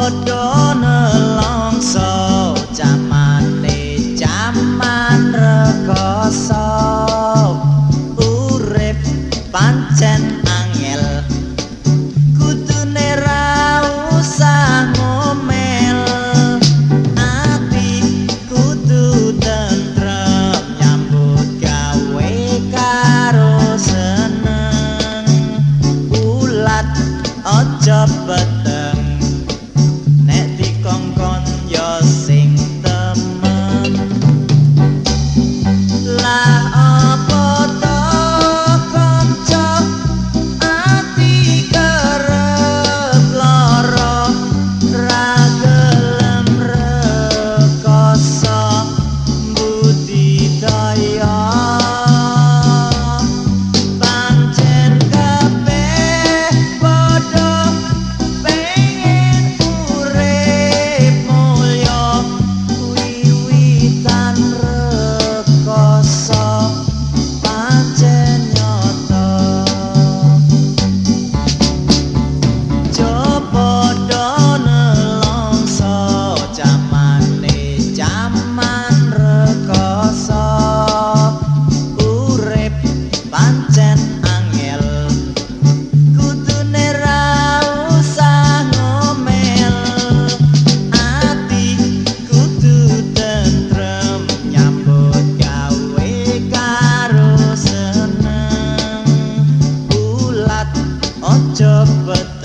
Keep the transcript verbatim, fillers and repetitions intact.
padha nelongso jamane jaman rekoso urip pancen angel kudune ra usah ngomel ati kudu tentrem nyambut gawe karo seneng ulat aja beteng nek dikongkon yo sing temen lah apa to kanca ati kerep lara ra gelem rekoso budidaya pancen kabeh padha pengen urip mulya wiwitan rekoso pancen nyata padha nelongso jamane jaman rekoso urip pancen angel kudune ra usah ngomel ati kudu tentrem nyambut gawe karo seneng ulat aja